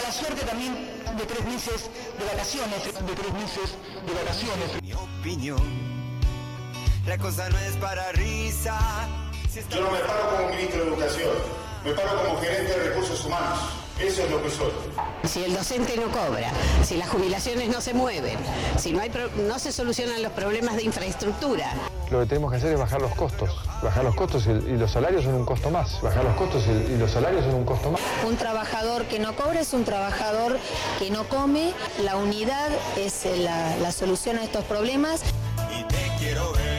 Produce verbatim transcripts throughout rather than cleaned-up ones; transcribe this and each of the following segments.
la suerte también de tres meses de vacaciones, de tres meses de vacaciones. Mi opinión, la cosa no es para risa. Si Yo no me paro como ministro de Educación, me paro como gerente de recursos humanos. Eso es lo que soy. Si el docente no cobra, si las jubilaciones no se mueven, si no hay pro- no se solucionan los problemas de infraestructura. Lo que tenemos que hacer es bajar los costos. Bajar los costos y, y los salarios son un costo más. Bajar los costos y, y los salarios son un costo más. Un trabajador que no cobra es un trabajador que no come. La unidad es la, la solución a estos problemas. Y te quiero ver.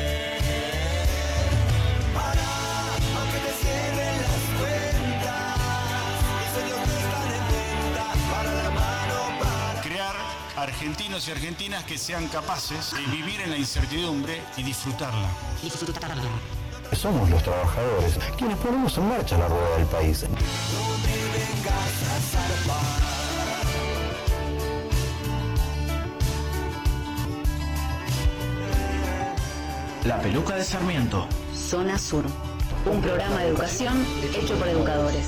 Argentinos y argentinas que sean capaces de vivir en la incertidumbre y disfrutarla. Disfrutarla. Somos los trabajadores quienes ponemos en marcha la rueda del país. No me vengas a salvar. La peluca de Sarmiento. Zona Sur, un programa de educación hecho por educadores.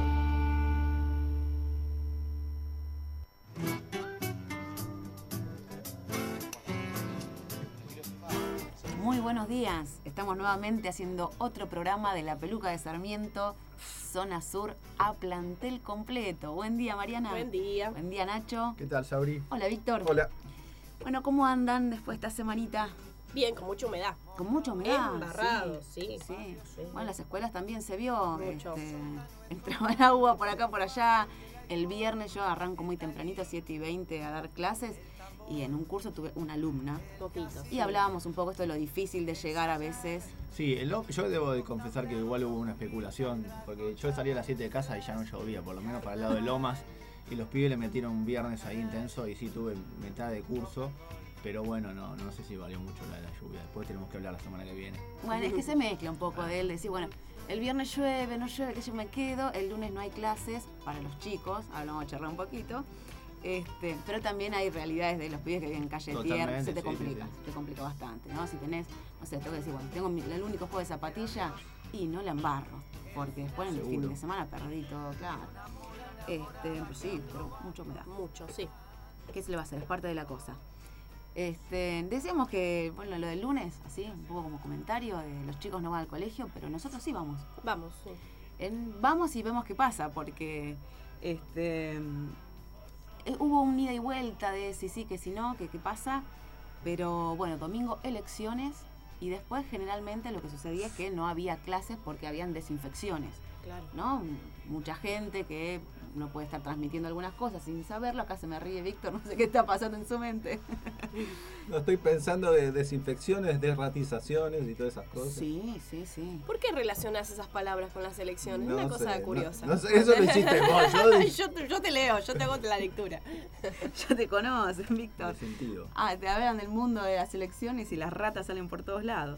Muy buenos días, estamos nuevamente haciendo otro programa de La Peluca de Sarmiento, Zona Sur, a plantel completo. Buen día, Mariana. Buen día. Buen día, Nacho. ¿Qué tal, Sabri? Hola, Víctor. Hola. Bueno, ¿cómo andan después de esta semanita? Bien, con mucha humedad. Con mucha humedad. Embarrado, sí. Sí. sí. sí. Bueno, las escuelas también se vio. Mucho. Este, entraba el agua por acá, por allá. El viernes yo arranco muy tempranito, siete y veinte, a dar clases. Y en un curso tuve una alumna. Poquito. Y hablábamos un poco esto de lo difícil de llegar a veces. Sí, el, yo debo de confesar que igual hubo una especulación, porque yo salí a las siete de casa y ya no llovía, por lo menos para el lado de Lomas, y los pibes le metieron un viernes ahí intenso y sí tuve mitad de curso, pero bueno, no, no sé si valió mucho la de la lluvia. Después tenemos que hablar la semana que viene. Bueno, es que se mezcla un poco de él, decir, bueno, el viernes llueve, no llueve, que yo me quedo, el lunes no hay clases para los chicos, hablamos a charlar un poquito. Este, pero también hay realidades de los pibes que viven en calle de tierra, se te sí, complica, sí, sí. te complica bastante, ¿no? Si tenés, no sé, tengo que decir, bueno, tengo mi, el único juego de zapatilla y no la embarro, porque después en el fin de semana perdí todo, claro. Este, sí, pero mucho me da. Mucho, sí. ¿Qué se le va a hacer? Es parte de la cosa. Este, decíamos que, bueno, lo del lunes, así, un poco como comentario, de los chicos no van al colegio, pero nosotros sí vamos. Vamos, sí. En, vamos y vemos qué pasa, porque este... hubo un ida y vuelta de si sí, que si no, que qué pasa, pero bueno, domingo elecciones y después generalmente lo que sucedía es que no había clases porque habían desinfecciones, claro, ¿no? Mucha gente que no puede estar transmitiendo algunas cosas sin saberlo. Acá se me ríe Víctor, no sé qué está pasando en su mente. No estoy pensando de desinfecciones, desratizaciones y todas esas cosas. Sí, sí, sí. ¿Por qué relacionás esas palabras con las elecciones? No Una cosa sé, curiosa. No, no sé, eso lo hiciste vos. Yo, yo, te, yo te leo, yo te hago la lectura. Ya te conocen, Víctor. Sentido. Ah, te hablan del mundo de las elecciones y las ratas salen por todos lados.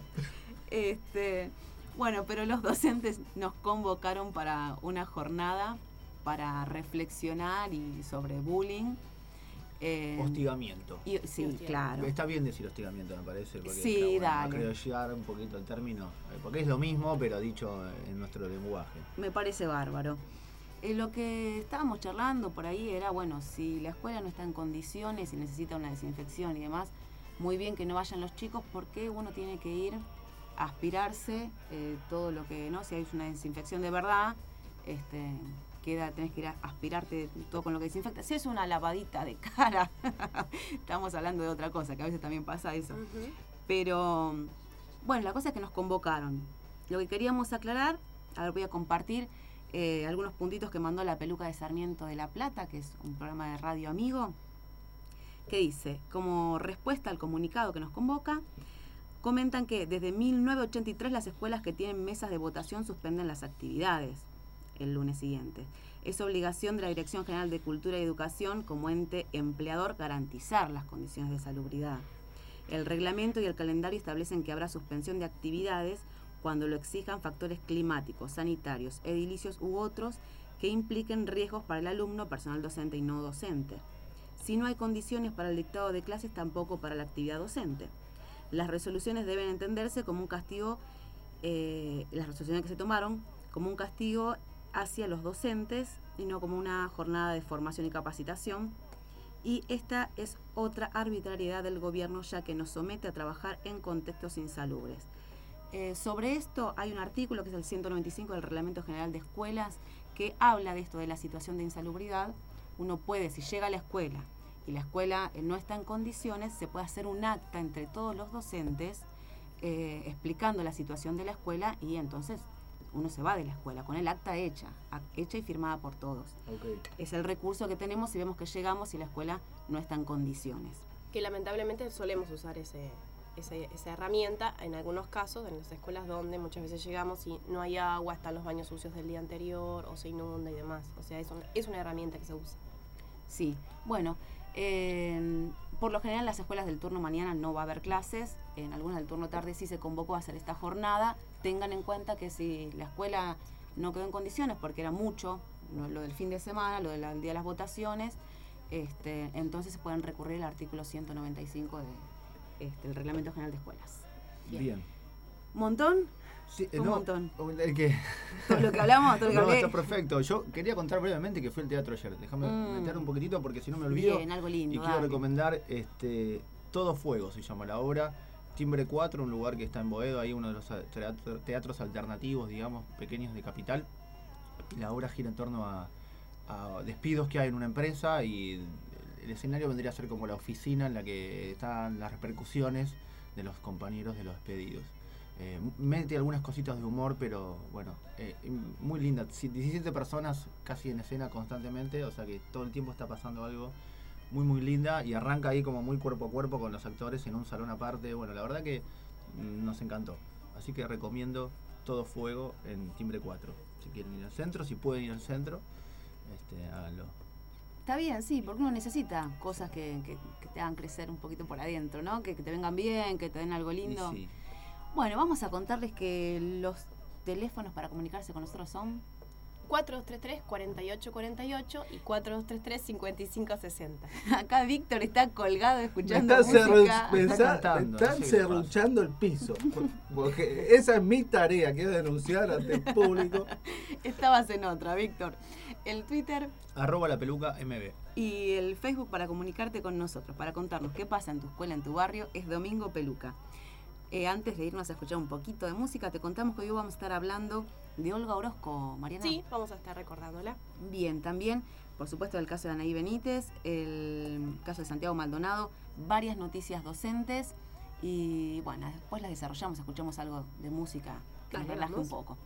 Este, bueno, pero los docentes nos convocaron para una jornada para reflexionar y sobre bullying. Eh, hostigamiento. Y, sí, hostigamiento. Claro. Está bien decir hostigamiento, me parece. Porque sí, bueno, dale. No creo llegar un poquito el término, porque es lo mismo, pero dicho en nuestro lenguaje. Me parece bárbaro. Eh, lo que estábamos charlando por ahí era, bueno, si la escuela no está en condiciones y necesita una desinfección y demás, muy bien que no vayan los chicos, porque uno tiene que ir a aspirarse eh, todo lo que, ¿no? Si hay una desinfección de verdad, este... queda, tenés que ir a aspirarte todo con lo que desinfecta. Si es una lavadita de cara, estamos hablando de otra cosa, que a veces también pasa eso. Uh-huh. Pero, bueno, la cosa es que nos convocaron. Lo que queríamos aclarar, a ver, voy a compartir eh, algunos puntitos que mandó La Peluca de Sarmiento de La Plata, que es un programa de radio amigo, que dice, como respuesta al comunicado que nos convoca, comentan que desde mil novecientos ochenta y tres las escuelas que tienen mesas de votación suspenden las actividades el lunes siguiente. Es obligación de la Dirección General de Cultura y Educación como ente empleador garantizar las condiciones de salubridad. El reglamento y el calendario establecen que habrá suspensión de actividades cuando lo exijan factores climáticos, sanitarios, edilicios u otros que impliquen riesgos para el alumno, personal docente y no docente. Si no hay condiciones para el dictado de clases, tampoco para la actividad docente. Las resoluciones deben entenderse como un castigo, eh, las resoluciones que se tomaron como un castigo hacia los docentes y no como una jornada de formación y capacitación. Y esta es otra arbitrariedad del gobierno, ya que nos somete a trabajar en contextos insalubres. Eh, sobre esto hay un artículo que es el ciento noventa y cinco del Reglamento General de Escuelas que habla de esto, de la situación de insalubridad. Uno puede, si llega a la escuela y la escuela eh, no está en condiciones, se puede hacer un acta entre todos los docentes eh, explicando la situación de la escuela, y entonces uno se va de la escuela con el acta hecha, hecha y firmada por todos. Okay. Es el recurso que tenemos si vemos que llegamos y la escuela no está en condiciones. Que lamentablemente solemos usar ese, ese, esa herramienta en algunos casos, en las escuelas donde muchas veces llegamos y no hay agua, están los baños sucios del día anterior o se inunda y demás. O sea, es una, es una herramienta que se usa. Sí, bueno, eh, por lo general en las escuelas del turno mañana no va a haber clases, en algunas del turno tarde sí se convocó a hacer esta jornada. Tengan en cuenta que si la escuela no quedó en condiciones, porque era mucho, no, lo del fin de semana, lo del día de las votaciones, este, entonces se pueden recurrir al artículo ciento noventa y cinco de, este, del Reglamento General de Escuelas. Bien. Bien. ¿Montón? Sí, un no, montón. El que... Todo lo que hablamos, todo lo que no, hablé. está perfecto. Yo quería contar brevemente que fue el teatro ayer. Déjame mm. meter un poquitito porque si no me olvido. Bien, algo lindo. Y quiero dale. recomendar este, Todo Fuego, se llama la obra. Timbre cuatro, un lugar que está en Boedo, ahí uno de los teatro, teatros alternativos, digamos, pequeños de Capital. La obra gira en torno a, a despidos que hay en una empresa y el escenario vendría a ser como la oficina en la que están las repercusiones de los compañeros de los despedidos. Eh, mete algunas cositas de humor, pero bueno, eh, muy linda. diecisiete personas casi en escena constantemente, o sea que todo el tiempo está pasando algo muy muy linda, y arranca ahí como muy cuerpo a cuerpo con los actores en un salón aparte. Bueno, la verdad que mm, nos encantó, así que recomiendo Todo Fuego en Timbre cuatro. Si quieren ir al centro, si pueden ir al centro, este, háganlo. Está bien, sí, porque uno necesita cosas que, que, que te hagan crecer un poquito por adentro, ¿no? Que, que te vengan bien, que te den algo lindo. Sí. Bueno, vamos a contarles que los teléfonos para comunicarse con nosotros son cuatro dos tres tres, cuatro ocho cuatro ocho y cuatro dos tres tres, cinco cinco seis cero. Acá Víctor está colgado escuchando me está música. Me está cantando, están no sé serruchando el piso. Porque esa es mi tarea, que es denunciar ante el público. Estabas en otra, Víctor. El Twitter... Arroba la peluca M B. Y el Facebook para comunicarte con nosotros, para contarnos qué pasa en tu escuela, en tu barrio, es Domingo Peluca. Eh, antes de irnos a escuchar un poquito de música, te contamos que hoy vamos a estar hablando de Olga Orozco, Mariana. Sí, vamos a estar recordándola. Bien, también, por supuesto, el caso de Anaí Benítez, el caso de Santiago Maldonado, varias noticias docentes y, bueno, después las desarrollamos, escuchamos algo de música que nos relaje un poco.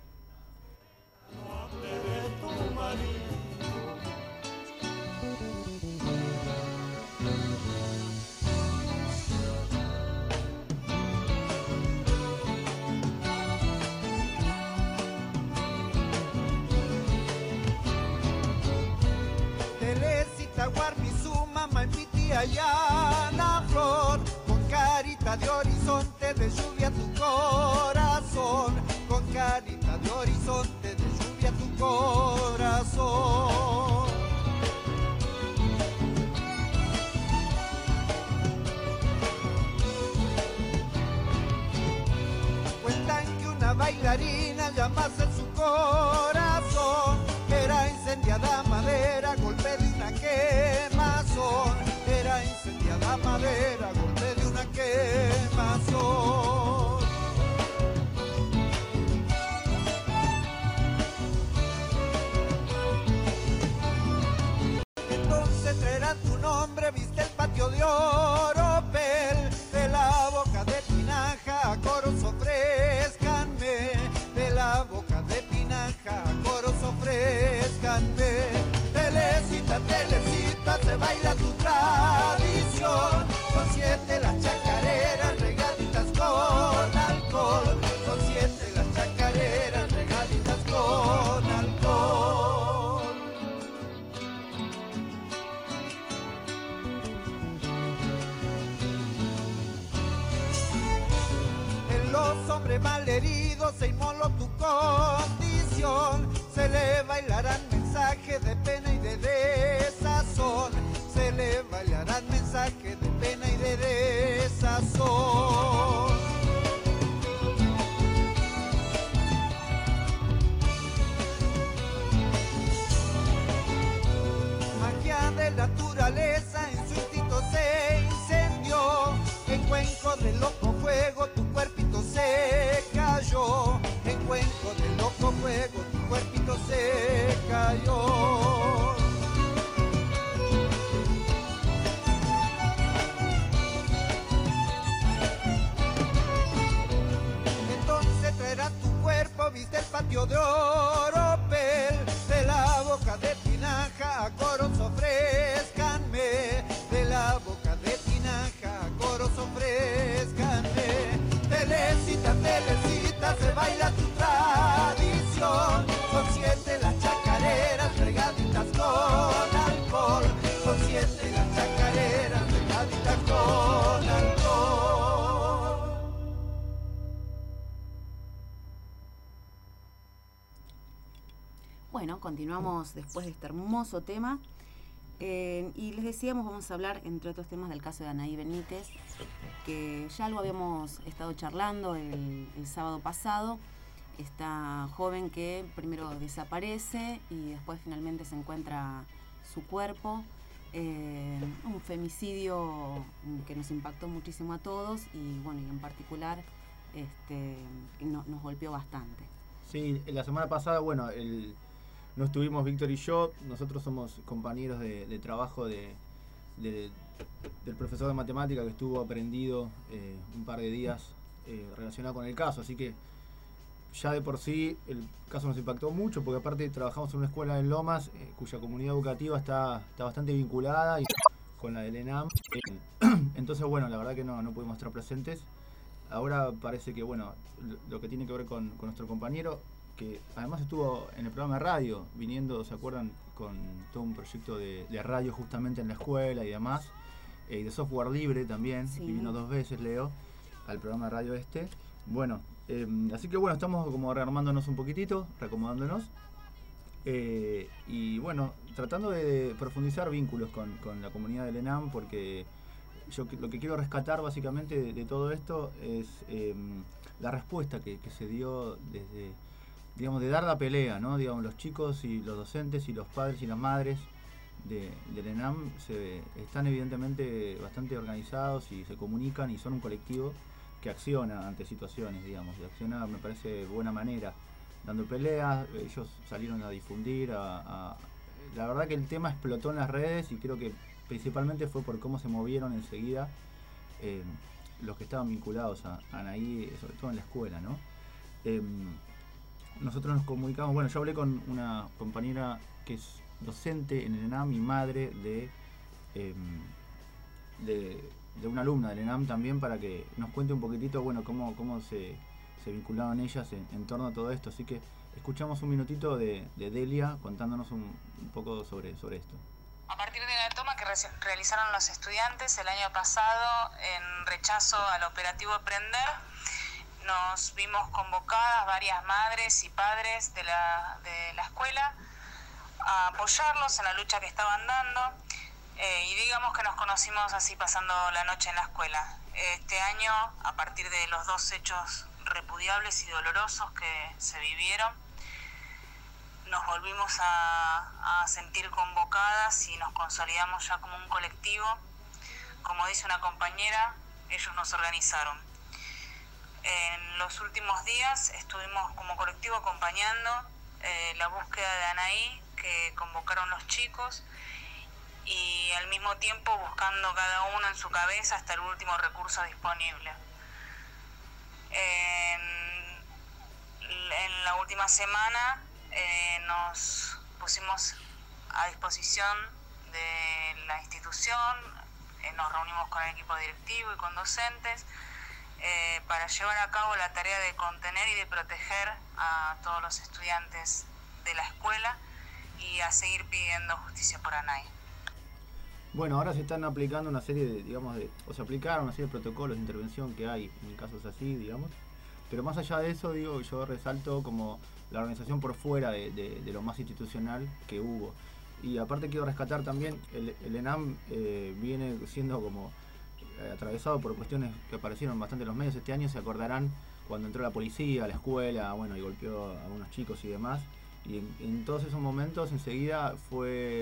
Teresita Guarmizuma, mi tía Yana Flor, con carita de horizonte de lluvia tu corazón, con carita de horizonte de lluvia tu corazón. Cuentan que una bailarina llamase en su corazón, era incendiada madera, golpe de una quemazón, era incendiada madera, golpe de una quemazón. Entonces traerán tu nombre, viste el patio de Oropel, de la boca de Tinaja a coros ofrezcanme, de la boca de Tinaja a coros ofrezcanme. Telecita, telecita, se baila tu tradición, son siete las chacareras regaditas con alcohol, son siete las chacareras regaditas con alcohol. En los hombres malheridos se inmoló tu condición, se le bailarán mensajes de pena y de desazón, se le bailarán mensajes de pena y de desazón. naturaleza en su instinto se incendió. En cuenco de loco fuego tu cuerpito se cayó. En cuenco de loco fuego tu cuerpito se cayó. Entonces traerá tu cuerpo, viste el patio de Oropel, de la boca de Tinaja a coros ofrezcanme, de la boca de Tinaja a coros ofrezcanme. Telecita, telecita, se baila tu tradición, son siete las chacareras regaditas con alcohol, son siete las chacareras regaditas con alcohol. Bueno, continuamos después de este hermoso tema. Eh, y les decíamos, vamos a hablar, entre otros temas, del caso de Anaí Benítez, que ya lo habíamos estado charlando el, el sábado pasado. Esta joven que primero desaparece y después finalmente se encuentra su cuerpo. Eh, un femicidio que nos impactó muchísimo a todos y, bueno, y en particular este, no, nos golpeó bastante. Sí, la semana pasada, bueno, el... no estuvimos Víctor y yo, nosotros somos compañeros de, de trabajo de, de, del profesor de matemática que estuvo aprendido eh, un par de días eh, relacionado con el caso, así que ya de por sí el caso nos impactó mucho, porque aparte trabajamos en una escuela en Lomas, eh, cuya comunidad educativa está, está bastante vinculada y con la del ENAM, eh, entonces bueno, la verdad que no, no pudimos estar presentes. Ahora parece que bueno, lo, lo que tiene que ver con, con nuestro compañero, que además estuvo en el programa de radio, viniendo, ¿se acuerdan?, con todo un proyecto de, de radio justamente en la escuela y demás, eh, y de software libre también, sí. Y vino dos veces, Leo, al programa de radio este. Bueno, eh, así que bueno, estamos como rearmándonos un poquitito, reacomodándonos, eh, y bueno, tratando de profundizar vínculos con, con la comunidad del ENAM, porque yo lo que quiero rescatar básicamente de, de todo esto es eh, la respuesta que, que se dio desde... digamos, de dar la pelea, ¿no? Digamos, los chicos y los docentes y los padres y las madres de, del ENAM se, están evidentemente bastante organizados y se comunican y son un colectivo que acciona ante situaciones, digamos, y acciona, me parece, de buena manera, dando peleas. Ellos salieron a difundir, a, a, la verdad que el tema explotó en las redes y creo que principalmente fue por cómo se movieron enseguida eh, los que estaban vinculados a, a Anaí, sobre todo en la escuela, ¿no? Eh, Nosotros nos comunicamos, bueno, yo hablé con una compañera que es docente en el ENAM y madre de, eh, de, de una alumna del ENAM también, para que nos cuente un poquitito, bueno, cómo, cómo se, se vinculaban ellas en, en torno a todo esto. Así que escuchamos un minutito de, de Delia contándonos un, un poco sobre, sobre esto. A partir de la toma que re realizaron los estudiantes el año pasado en rechazo al operativo Aprender, nos vimos convocadas varias madres y padres de la, de la escuela a apoyarlos en la lucha que estaban dando, eh, y digamos que nos conocimos así pasando la noche en la escuela. Este año, a partir de los dos hechos repudiables y dolorosos que se vivieron, nos volvimos a, a sentir convocadas y nos consolidamos ya como un colectivo. Como dice una compañera, ellos nos organizaron. En los últimos días estuvimos como colectivo acompañando eh, la búsqueda de Anaí que convocaron los chicos, y al mismo tiempo buscando cada uno en su cabeza hasta el último recurso disponible. En, en la última semana eh, nos pusimos a disposición de la institución, eh, nos reunimos con el equipo directivo y con docentes, Eh, para llevar a cabo la tarea de contener y de proteger a todos los estudiantes de la escuela y a seguir pidiendo justicia por Anaí. Bueno, ahora se están aplicando una serie de, digamos, de, o se aplicaron una serie de protocolos de intervención que hay en casos así, digamos, pero más allá de eso, digo, yo resalto como la organización por fuera de, de, de lo más institucional que hubo. Y aparte quiero rescatar también, el, el ENAM eh, viene siendo como atravesado por cuestiones que aparecieron bastante en los medios este año. Se acordarán cuando entró la policía a la escuela, bueno, y golpeó a unos chicos y demás, y en, en todos esos momentos enseguida fue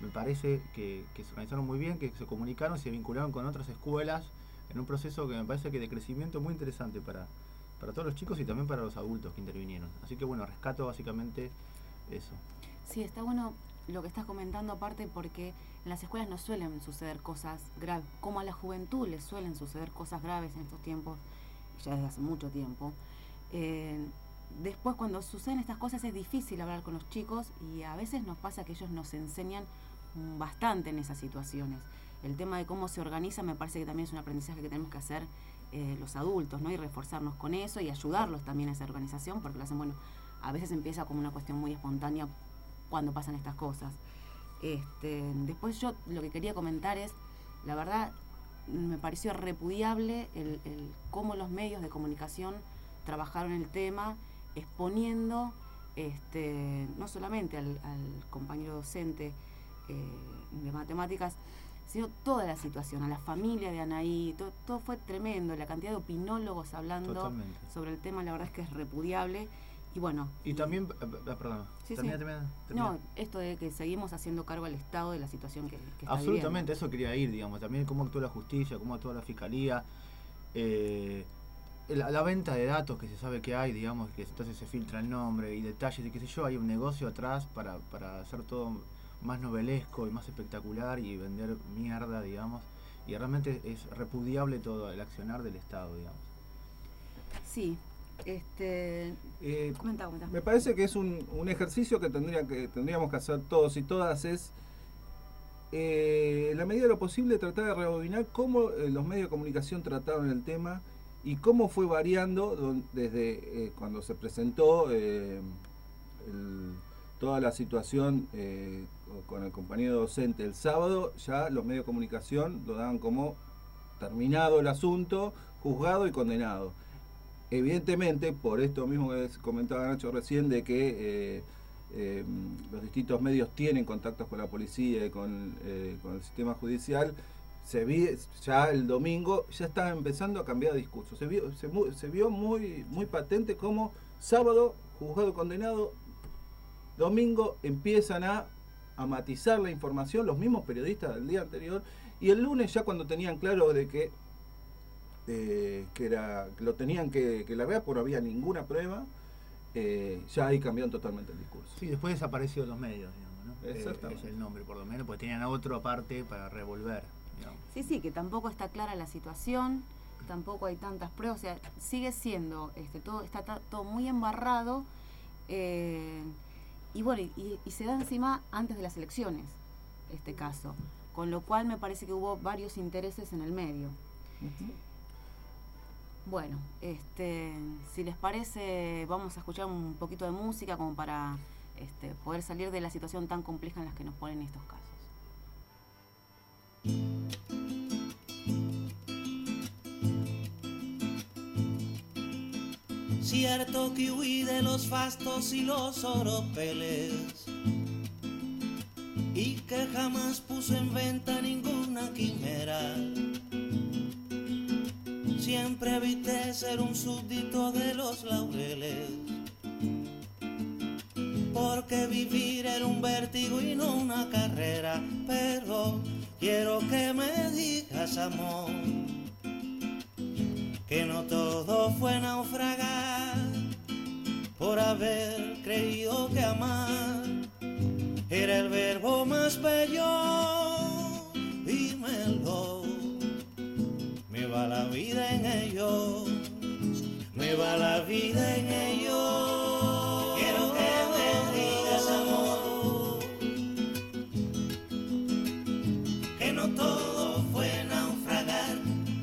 me parece que, que se organizaron muy bien, que se comunicaron, se vincularon con otras escuelas en un proceso que me parece que de crecimiento muy interesante para, para todos los chicos y también para los adultos que intervinieron. Así que bueno, rescato básicamente eso. Sí, está bueno lo que estás comentando, aparte porque en las escuelas no suelen suceder cosas graves, como a la juventud les suelen suceder cosas graves en estos tiempos, ya desde hace mucho tiempo. Eh, después cuando suceden estas cosas es difícil hablar con los chicos y a veces nos pasa que ellos nos enseñan bastante en esas situaciones. El tema de cómo se organiza me parece que también es un aprendizaje que tenemos que hacer eh, los adultos, ¿no? Y reforzarnos con eso y ayudarlos también a esa organización, porque lo hacen, bueno, a veces empieza como una cuestión muy espontánea cuando pasan estas cosas. Este, después yo lo que quería comentar es, la verdad, me pareció repudiable el, el cómo los medios de comunicación trabajaron el tema, exponiendo este, no solamente al, al compañero docente eh, de matemáticas, sino toda la situación, a la familia de Anaí, todo, todo fue tremendo, la cantidad de opinólogos hablando Totalmente. sobre el tema, la verdad es que es repudiable. Y bueno. Y también, eh, perdón, sí, termina, sí. termina, termina. No, esto de que seguimos haciendo cargo al Estado de la situación que, que está Absolutamente, viviendo. eso quería ir, digamos, también cómo actúa la justicia, cómo actúa la fiscalía, eh, la, la venta de datos que se sabe que hay, digamos, que entonces se filtra el nombre y detalles y qué sé yo, hay un negocio atrás para, para hacer todo más novelesco y más espectacular y vender mierda, digamos, y realmente es repudiable todo el accionar del Estado, digamos. Sí. Este, eh, comenta, comenta. Me parece que es un, un ejercicio que, tendría que tendríamos que hacer todos y todas, es eh, en la medida de lo posible tratar de rebobinar cómo eh, los medios de comunicación trataron el tema y cómo fue variando don, desde eh, cuando se presentó eh, el, toda la situación eh, con el compañero docente el sábado. Ya los medios de comunicación lo daban como terminado el asunto, juzgado y condenado. Evidentemente, por esto mismo que comentaba Nacho recién, de que eh, eh, los distintos medios tienen contactos con la policía y con, eh, con el sistema judicial, se vi, ya el domingo ya estaba empezando a cambiar de discurso. Se vio, se, se vio muy, muy patente cómo sábado, juzgado condenado, domingo empiezan a, a matizar la información los mismos periodistas del día anterior, y el lunes ya cuando tenían claro de que Eh, que era que lo tenían que, que largar porque no había ninguna prueba, eh, ya ahí cambiaron totalmente el discurso. Sí, después desapareció los medios, digamos, ¿no? Exactamente. Eh, es el nombre por lo menos, porque tenían otro aparte para revolver, digamos. Sí, sí, que tampoco está clara la situación, tampoco hay tantas pruebas, o sea, sigue siendo, este, todo está ta, todo muy embarrado, eh, y bueno, y, y se da encima antes de las elecciones, este caso, con lo cual me parece que hubo varios intereses en el medio. Uh-huh. Bueno, este, si les parece, vamos a escuchar un poquito de música como para este, poder salir de la situación tan compleja en la que nos ponen estos casos. Cierto que huí de los fastos y los oropeles, y que jamás puse en venta ninguna quimera. Siempre evité ser un súbdito de los laureles, porque vivir era un vértigo y no una carrera. Pero quiero que me digas, amor, que no todo fue naufragar por haber creído que amar era el verbo más bello. Dímelo. Me va la vida en ello, me va la vida en ello. Quiero que me digas, amor, que no todo fue naufragar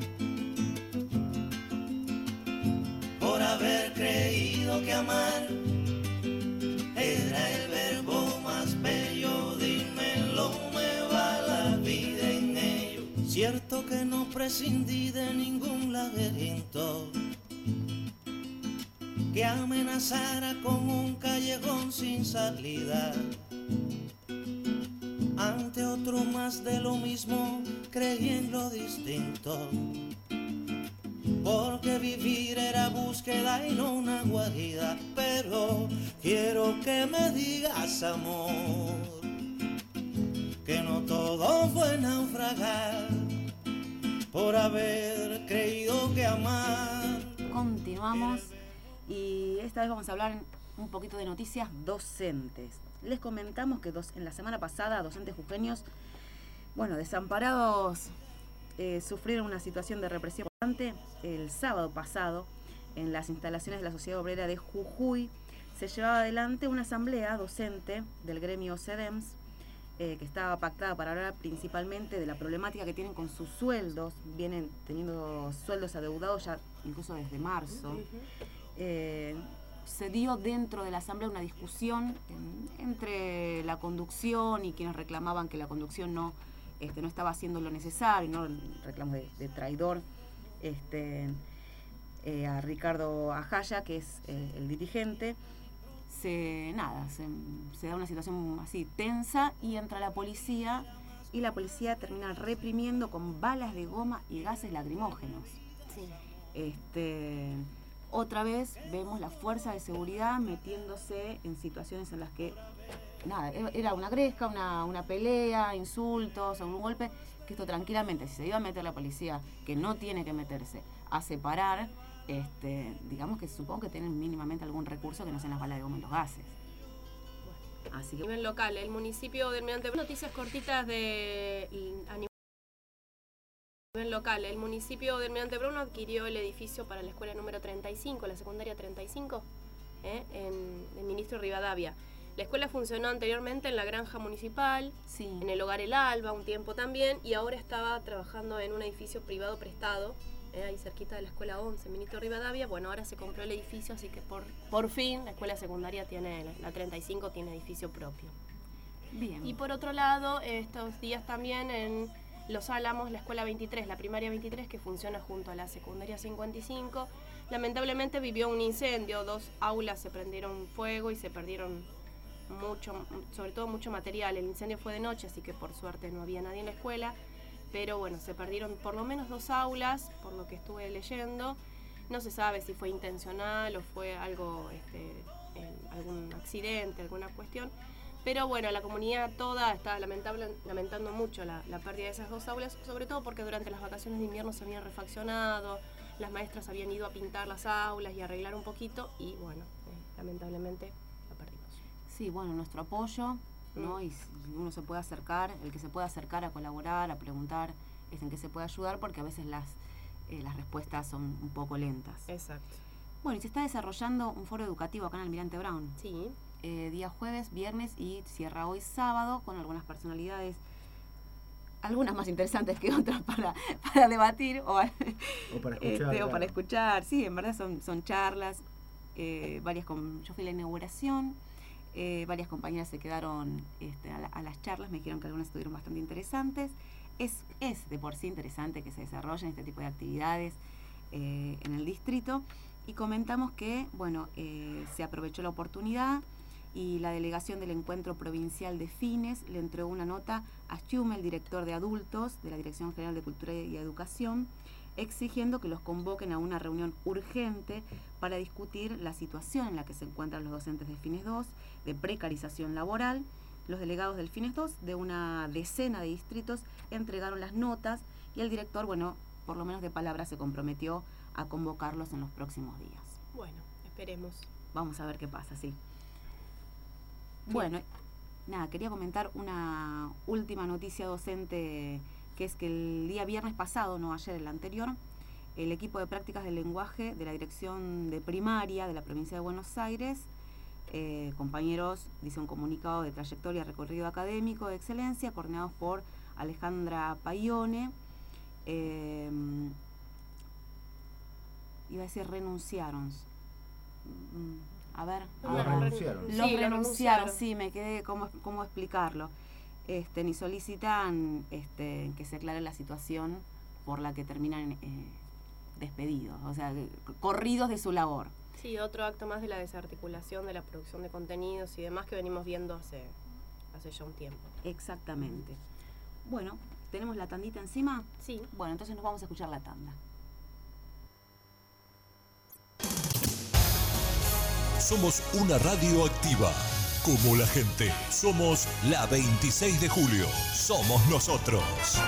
por haber creído que amar era el verbo más bello. Dímelo, me va la vida en ello. Cierto que no prescindí de ningún laberinto que amenazara con un callejón sin salida. Ante otro más de lo mismo creí en lo distinto, porque vivir era búsqueda y no una guarida. Pero quiero que me digas, amor, que no todo fue naufragar por haber creído que amar. Continuamos y esta vez vamos a hablar un poquito de noticias docentes. Les comentamos que dos, en la semana pasada docentes jujeños, bueno, desamparados, eh, sufrieron una situación de represión importante. El sábado pasado, en las instalaciones de la Sociedad Obrera de Jujuy, se llevaba adelante una asamblea docente del gremio CEDEMS, eh, que estaba pactada para hablar principalmente de la problemática que tienen con sus sueldos. Vienen teniendo sueldos adeudados ya incluso desde marzo. Uh-huh. eh, se dio dentro de la asamblea una discusión en, entre la conducción y quienes reclamaban que la conducción no, este, no estaba haciendo lo necesario, no reclamos de, de traidor este, eh, a Ricardo Ajaya, que es eh, el dirigente. Se, nada, se, se da una situación así tensa y entra la policía y la policía termina reprimiendo con balas de goma y gases lacrimógenos. Sí. Este, otra vez vemos la fuerza de seguridad metiéndose en situaciones en las que nada, era una gresca, una, una pelea, insultos, algún golpe, que esto tranquilamente, si se iba a meter la policía, que no tiene que meterse, a separar, Este, digamos que supongo que tienen mínimamente algún recurso que no sean las balas de goma y los gases. Bueno, así que a nivel local, el municipio de Almirante Brown, noticias cortitas de a nivel local, el municipio de Almirante Brown adquirió el edificio para la escuela número treinta y cinco, la secundaria treinta y cinco, ¿eh? en el Ministro Rivadavia. La escuela funcionó anteriormente en la granja municipal, sí. en el hogar El Alba un tiempo también, y ahora estaba trabajando en un edificio privado prestado, Eh, ahí cerquita de la escuela once, Ministro Rivadavia. Bueno, ahora se compró el edificio, así que por, por fin la escuela secundaria tiene, la treinta y cinco tiene edificio propio. Bien. Y por otro lado, estos días también en Los Álamos, la escuela veintitrés, la primaria veintitrés, que funciona junto a la secundaria cincuenta y cinco, lamentablemente vivió un incendio, dos aulas se prendieron fuego y se perdieron mucho, sobre todo mucho material. El incendio fue de noche, así que por suerte no había nadie en la escuela. Pero bueno, se perdieron por lo menos dos aulas, por lo que estuve leyendo. No se sabe si fue intencional o fue algo, este, eh, algún accidente, alguna cuestión. Pero bueno, la comunidad toda está lamentable, lamentando mucho la, la pérdida de esas dos aulas, sobre todo porque durante las vacaciones de invierno se habían refaccionado, las maestras habían ido a pintar las aulas y arreglar un poquito y bueno, eh, lamentablemente la perdimos. Sí, bueno, nuestro apoyo, ¿no? Y si uno se puede acercar, el que se pueda acercar a colaborar, a preguntar es en qué se puede ayudar, porque a veces las, eh, las respuestas son un poco lentas. Exacto. Bueno, y se está desarrollando un foro educativo acá en Almirante Brown. Sí. Eh, día jueves, viernes y cierra hoy sábado, con algunas personalidades, algunas más interesantes que otras para, para debatir o, o para escuchar. Este, claro. O para escuchar, sí, en verdad son, son charlas, eh, varias con, yo fui a la inauguración. Eh, varias compañeras se quedaron este, a, la, a las charlas, me dijeron que algunas estuvieron bastante interesantes. Es, es de por sí interesante que se desarrollen este tipo de actividades eh, en el distrito. Y comentamos que, bueno, eh, se aprovechó la oportunidad y la delegación del Encuentro Provincial de Fines le entregó una nota a Schume, el director de adultos de la Dirección General de Cultura y Educación, exigiendo que los convoquen a una reunión urgente para discutir la situación en la que se encuentran los docentes de Fines dos, de precarización laboral. Los delegados del Fines dos, de una decena de distritos, entregaron las notas y el director, bueno, por lo menos de palabra, se comprometió a convocarlos en los próximos días. Bueno, esperemos. Vamos a ver qué pasa, sí. Bien. Bueno, nada, quería comentar una última noticia docente, que es que el día viernes pasado, no ayer, el anterior, el equipo de prácticas del lenguaje de la Dirección de Primaria de la Provincia de Buenos Aires, eh, compañeros, dice un comunicado de trayectoria, recorrido académico de excelencia, coordinados por Alejandra Paione, eh, iba a decir renunciaron. A ver, los a ver. renunciaron. Los sí, renunciaron, renunciaron, sí, me quedé, ¿cómo, cómo explicarlo? Este, ni solicitan este, que se aclare la situación por la que terminan eh, despedidos, o sea, corridos de su labor. Sí, otro acto más de la desarticulación de la producción de contenidos y demás que venimos viendo hace, hace ya un tiempo. Exactamente. Bueno, ¿tenemos la tandita encima? Sí. Bueno, entonces nos vamos a escuchar la tanda. Somos una radio activa. como la gente. Somos la veintiséis de julio. Somos nosotros.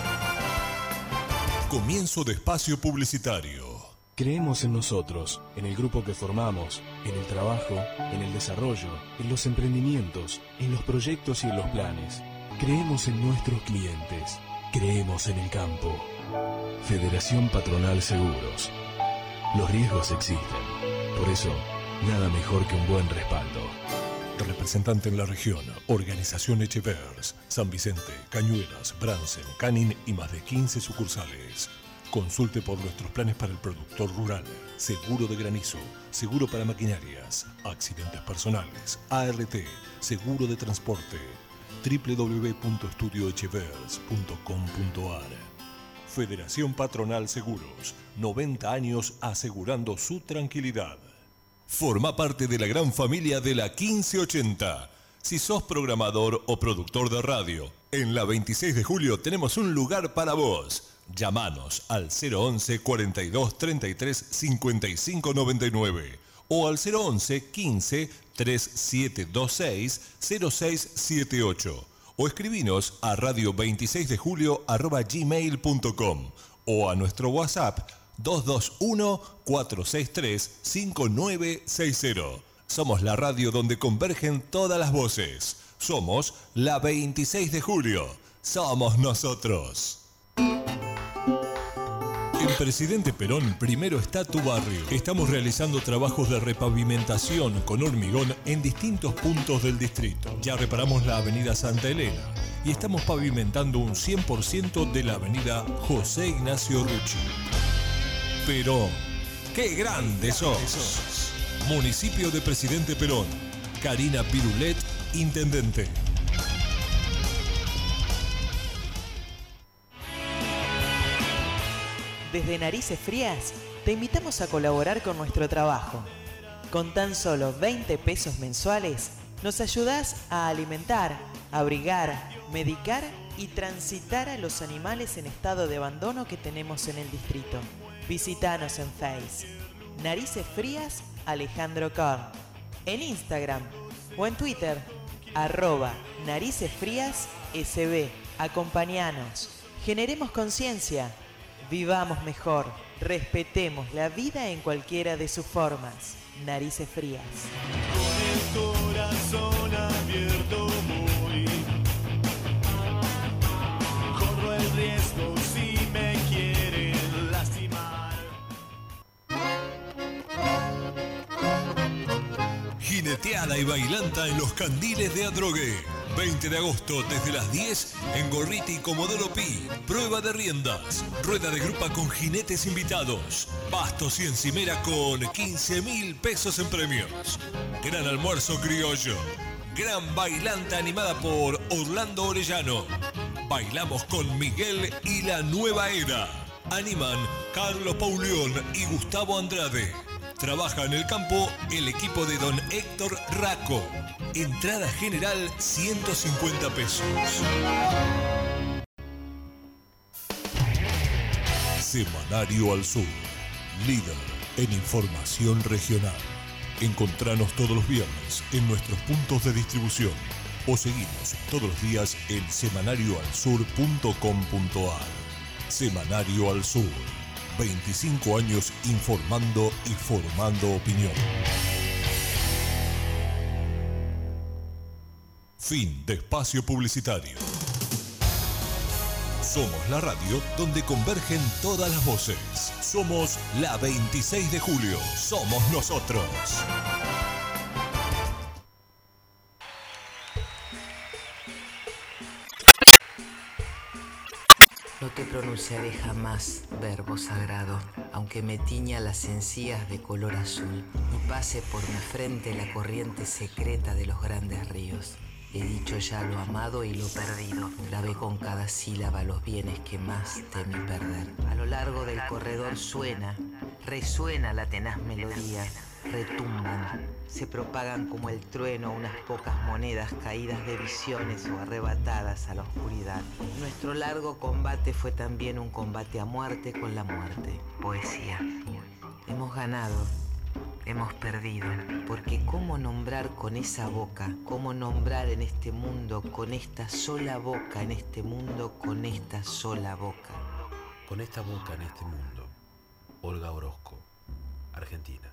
Comienzo de espacio publicitario. Creemos en nosotros, en el grupo que formamos, en el trabajo, en el desarrollo, en los emprendimientos, en los proyectos y en los planes. Creemos en nuestros clientes. Creemos en el campo. Federación Patronal Seguros. Los riesgos existen. Por eso, nada mejor que un buen respaldo. Representante en la región, Organización Echevers, San Vicente, Cañuelas, Bransen, Canin y más de quince sucursales. Consulte por nuestros planes para el productor rural, seguro de granizo, seguro para maquinarias, accidentes personales, A R T, seguro de transporte, doble u doble u doble u punto estudio echevers punto com punto a r. Federación Patronal Seguros, noventa años asegurando su tranquilidad. Forma parte de la gran familia de la quince ochenta. Si sos programador o productor de radio, en la veintiséis de julio tenemos un lugar para vos. Llámanos al cero once, cuarenta y dos, treinta y tres, cincuenta y cinco noventa y nueve o al cero once, quince, treinta y siete veintiséis, cero seis siete ocho o escribinos a radio veintiséis de julio arroba gmail punto com o a nuestro WhatsApp dos dos uno, cuatro seis tres, cinco nueve seis cero. Somos la radio donde convergen todas las voces. Somos la veintiséis de julio. Somos nosotros. En Presidente Perón primero está tu barrio. Estamos realizando trabajos de repavimentación con hormigón en distintos puntos del distrito. Ya reparamos la avenida Santa Elena y estamos pavimentando un cien por ciento de la avenida José Ignacio Rucci. Perón, ¡qué grande sos! Municipio de Presidente Perón. Karina Pirulet, Intendente. Desde Narices Frías, te invitamos a colaborar con nuestro trabajo. Con tan solo veinte pesos mensuales, nos ayudás a alimentar, abrigar, medicar y transitar a los animales en estado de abandono que tenemos en el distrito. Visítanos en Face, Narices Frías Alejandro Korn, en Instagram o en Twitter, arroba Narices Frías S B. Acompañanos, generemos conciencia. Vivamos mejor, respetemos la vida en cualquiera de sus formas. Narices Frías. Con el corazón abierto voy. Corro el riesgo si me quieren lastimar. Jineteada y bailanta en los candiles de Adrogué. veinte de agosto desde las diez en Gorriti y Comodoro Pi. Prueba de riendas. Rueda de grupa con jinetes invitados. Bastos y encimera con quince mil pesos en premios. Gran almuerzo criollo. Gran bailanta animada por Orlando Orellano. Bailamos con Miguel y la Nueva Era. Animan Carlos Paulión y Gustavo Andrade. Trabaja en el campo el equipo de don Héctor Raco. Entrada general ciento cincuenta pesos. Semanario al Sur. Líder en información regional. Encontranos todos los viernes en nuestros puntos de distribución o seguimos todos los días en semanario al sur punto com punto a r. Semanario al Sur. veinticinco años informando y formando opinión. Fin de espacio publicitario. Somos la radio donde convergen todas las voces. Somos la veintiséis de julio. Somos nosotros. No te pronunciaré jamás, verbo sagrado, aunque me tiña las encías de color azul y pase por mi frente la corriente secreta de los grandes ríos. He dicho ya lo amado y lo perdido, grabé con cada sílaba los bienes que más temí perder. A lo largo del corredor suena, resuena la tenaz melodía, retumban, se propagan como el trueno unas pocas monedas caídas de visiones o arrebatadas a la oscuridad. Nuestro largo combate fue también un combate a muerte con la muerte. Poesía. Hemos ganado, hemos perdido, porque cómo nombrar con esa boca, cómo nombrar en este mundo con esta sola boca, en este mundo con esta sola boca. Con esta boca en este mundo, Olga Orozco, Argentina.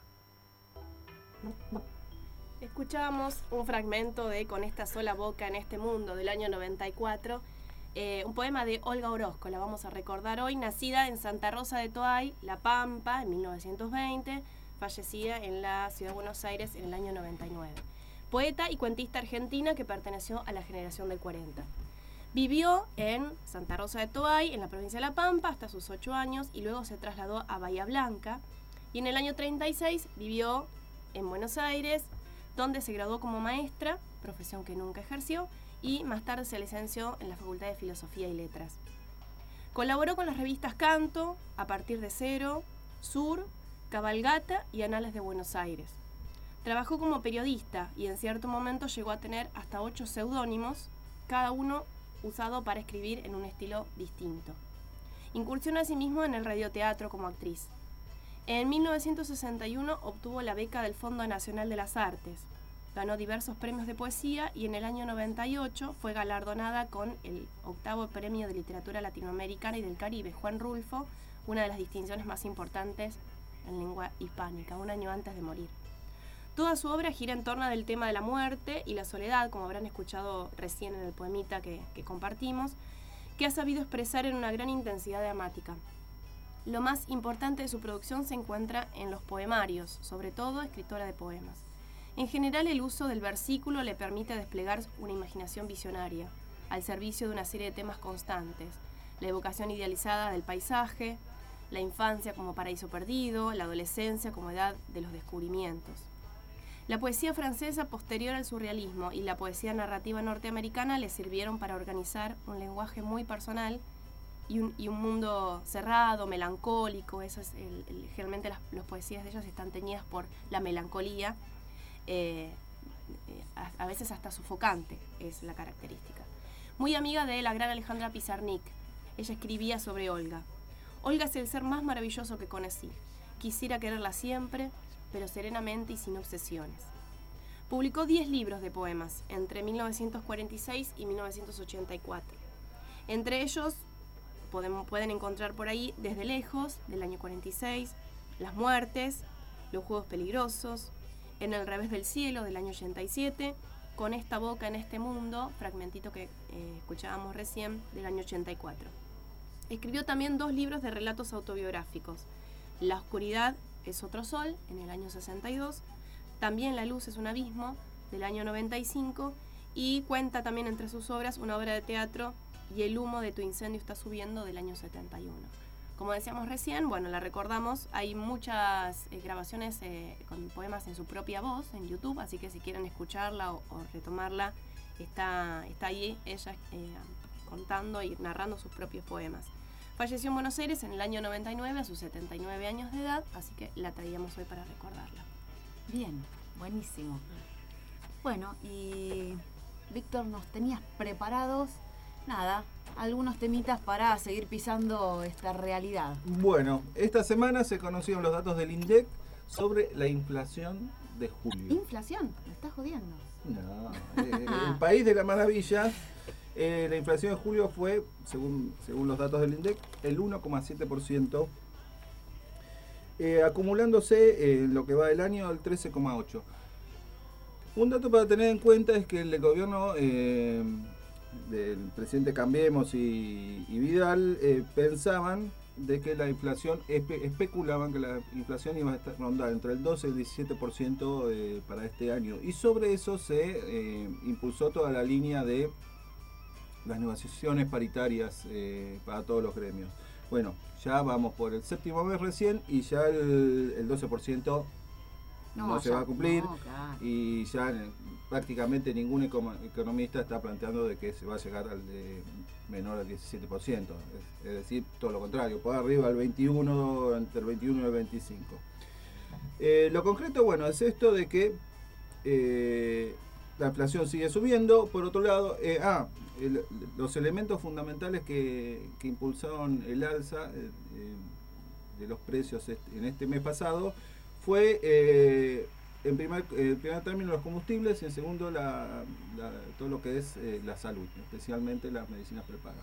Escuchábamos un fragmento de Con esta sola boca en este mundo del año noventa y cuatro, eh, un poema de Olga Orozco, la vamos a recordar hoy, nacida en Santa Rosa de Toay, La Pampa, en mil novecientos veinte, fallecida en la ciudad de Buenos Aires en el año noventa y nueve. Poeta y cuentista argentina que perteneció a la generación del cuarenta. Vivió en Santa Rosa de Toay, en la provincia de La Pampa, hasta sus ocho años y luego se trasladó a Bahía Blanca. Y en el año treinta y seis vivió en Buenos Aires, donde se graduó como maestra, profesión que nunca ejerció, y más tarde se licenció en la Facultad de Filosofía y Letras. Colaboró con las revistas Canto, A Partir de Cero, Sur, Cabalgata y Anales de Buenos Aires. Trabajó como periodista y en cierto momento llegó a tener hasta ocho seudónimos, cada uno usado para escribir en un estilo distinto. Incursionó asimismo en el radioteatro como actriz. En mil novecientos sesenta y uno obtuvo la beca del Fondo Nacional de las Artes. Ganó diversos premios de poesía y en el año noventa y ocho fue galardonada con el octavo Premio de Literatura Latinoamericana y del Caribe, Juan Rulfo, una de las distinciones más importantes en lengua hispánica, un año antes de morir. Toda su obra gira en torno del tema de la muerte y la soledad, como habrán escuchado recién en el poemita que, que compartimos, que ha sabido expresar en una gran intensidad dramática. Lo más importante de su producción se encuentra en los poemarios, sobre todo escritora de poemas. En general, el uso del versículo le permite desplegar una imaginación visionaria, al servicio de una serie de temas constantes: la evocación idealizada del paisaje, la infancia como paraíso perdido, la adolescencia como edad de los descubrimientos. La poesía francesa posterior al surrealismo y la poesía narrativa norteamericana le sirvieron para organizar un lenguaje muy personal y un, y un mundo cerrado, melancólico. Eso es el, el, generalmente las, las poesías de ellos están teñidas por la melancolía, eh, a, a veces hasta sofocante es la característica. Muy amiga de la gran Alejandra Pizarnik, ella escribía sobre Olga. Olga es el ser más maravilloso que conocí. Quisiera quererla siempre, pero serenamente y sin obsesiones. Publicó diez libros de poemas entre mil novecientos cuarenta y seis y mil novecientos ochenta y cuatro. Entre ellos podemos, pueden encontrar por ahí Desde lejos, del año cuarenta y seis, Las muertes, Los juegos peligrosos, En el revés del cielo, del año ochenta y siete, Con esta boca en este mundo, fragmentito que eh, escuchábamos recién, del año ochenta y cuatro. Escribió también dos libros de relatos autobiográficos: La oscuridad es otro sol, en el año sesenta y dos, también La luz es un abismo, del año noventa y cinco, y cuenta también entre sus obras una obra de teatro, Y el humo de tu incendio está subiendo, del año setenta y uno. Como decíamos recién, bueno, la recordamos, hay muchas eh, grabaciones eh, con poemas en su propia voz en YouTube, así que si quieren escucharla o, o retomarla, está, está ahí ella eh, contando y narrando sus propios poemas. Falleció en Buenos Aires en el año noventa y nueve, a sus setenta y nueve años de edad, así que la traíamos hoy para recordarla. Bien, buenísimo. Bueno, y Víctor, nos tenías preparados, nada, algunos temitas para seguir pisando esta realidad. Bueno, esta semana se conocieron los datos del INDEC sobre la inflación de julio. ¿Inflación? ¿Me estás jodiendo? No, eh, el país de la maravilla. Eh, la inflación de julio fue, según, según los datos del INDEC, el uno coma siete por ciento, eh, acumulándose en eh, lo que va del año el trece coma ocho por ciento. Un dato para tener en cuenta es que el gobierno eh, del presidente Cambiemos y, y Vidal eh, pensaban de que la inflación, espe, especulaban que la inflación iba a estar, rondar entre el doce y el diecisiete por ciento eh, para este año. Y sobre eso se eh, impulsó toda la línea de las negociaciones paritarias eh, para todos los gremios. Bueno, ya vamos por el séptimo mes recién y ya el, el doce por ciento no, no se va a cumplir, no, claro. Y ya eh, prácticamente ningún economista está planteando de que se va a llegar al de menor al diecisiete por ciento, es, es decir, todo lo contrario, por arriba al veintiuno, entre el veintiuno y el veinticinco. Eh, lo concreto, bueno, es esto de que eh, la inflación sigue subiendo. Por otro lado, eh, ah, el, los elementos fundamentales que, que impulsaron el alza eh, de los precios en este mes pasado fue eh, en primer, eh, primer término los combustibles y en segundo la, la, todo lo que es eh, la salud, especialmente las medicinas prepagas.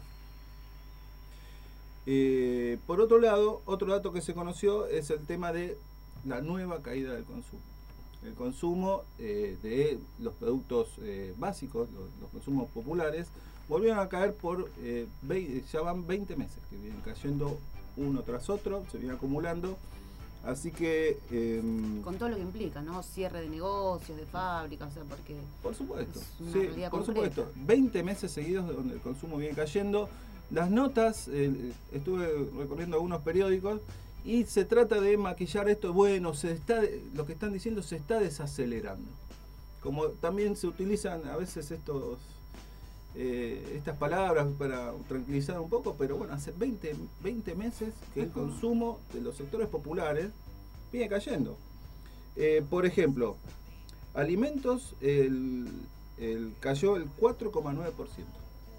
Eh, por otro lado, otro dato que se conoció es el tema de la nueva caída del consumo. El consumo eh, de los productos eh, básicos, los, los consumos populares, volvieron a caer por, eh, veinte, ya van veinte meses, que vienen cayendo uno tras otro, se viene acumulando. Así que... Eh, con todo lo que implica, ¿no? Cierre de negocios, de fábricas, o sea, porque... Por supuesto, es una sí, realidad por concreta. supuesto. veinte meses seguidos donde el consumo viene cayendo. Las notas, eh, estuve recorriendo algunos periódicos y se trata de maquillar esto. Bueno, se está, lo que están diciendo se está desacelerando. Como también se utilizan a veces estos... Eh, estas palabras para tranquilizar un poco, pero bueno, hace veinte, veinte meses que el consumo de los sectores populares viene cayendo. Eh, por ejemplo, alimentos el, el cayó el cuatro coma nueve por ciento.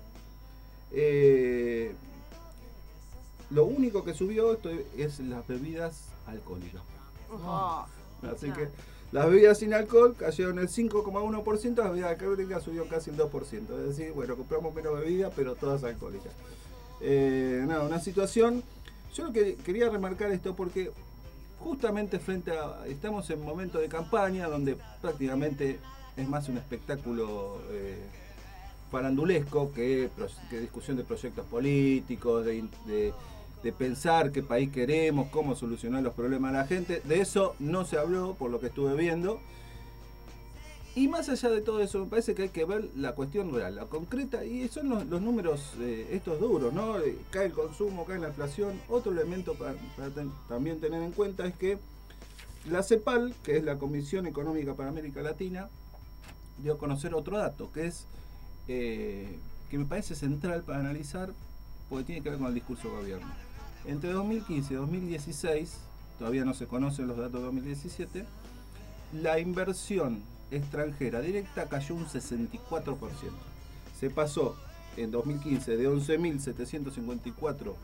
Eh, lo único que subió esto es las bebidas alcohólicas. Oh, Así que las bebidas sin alcohol cayeron el cinco coma uno por ciento, las bebidas alcohólicas subió casi el dos por ciento. Es decir, bueno, compramos menos bebidas, pero todas alcohólicas. Eh, no, una situación... Yo lo que quería remarcar esto porque justamente frente a... Estamos en momento de campaña donde prácticamente es más un espectáculo eh, farandulesco que, que discusión de proyectos políticos, de... de de pensar qué país queremos, cómo solucionar los problemas de la gente. De eso no se habló, por lo que estuve viendo. Y más allá de todo eso, me parece que hay que ver la cuestión real, la concreta, y son los, los números eh, estos duros, ¿no? Eh, cae el consumo, cae la inflación. Otro elemento para, para ten, también tener en cuenta es que la CEPAL, que es la Comisión Económica para América Latina, dio a conocer otro dato, que es eh, que me parece central para analizar, porque tiene que ver con el discurso de gobierno. Entre dos mil quince y dos mil dieciséis, todavía no se conocen los datos de dos mil diecisiete, la inversión extranjera directa cayó un sesenta y cuatro por ciento. Se pasó en dos mil quince de once mil setecientos cincuenta y cuatro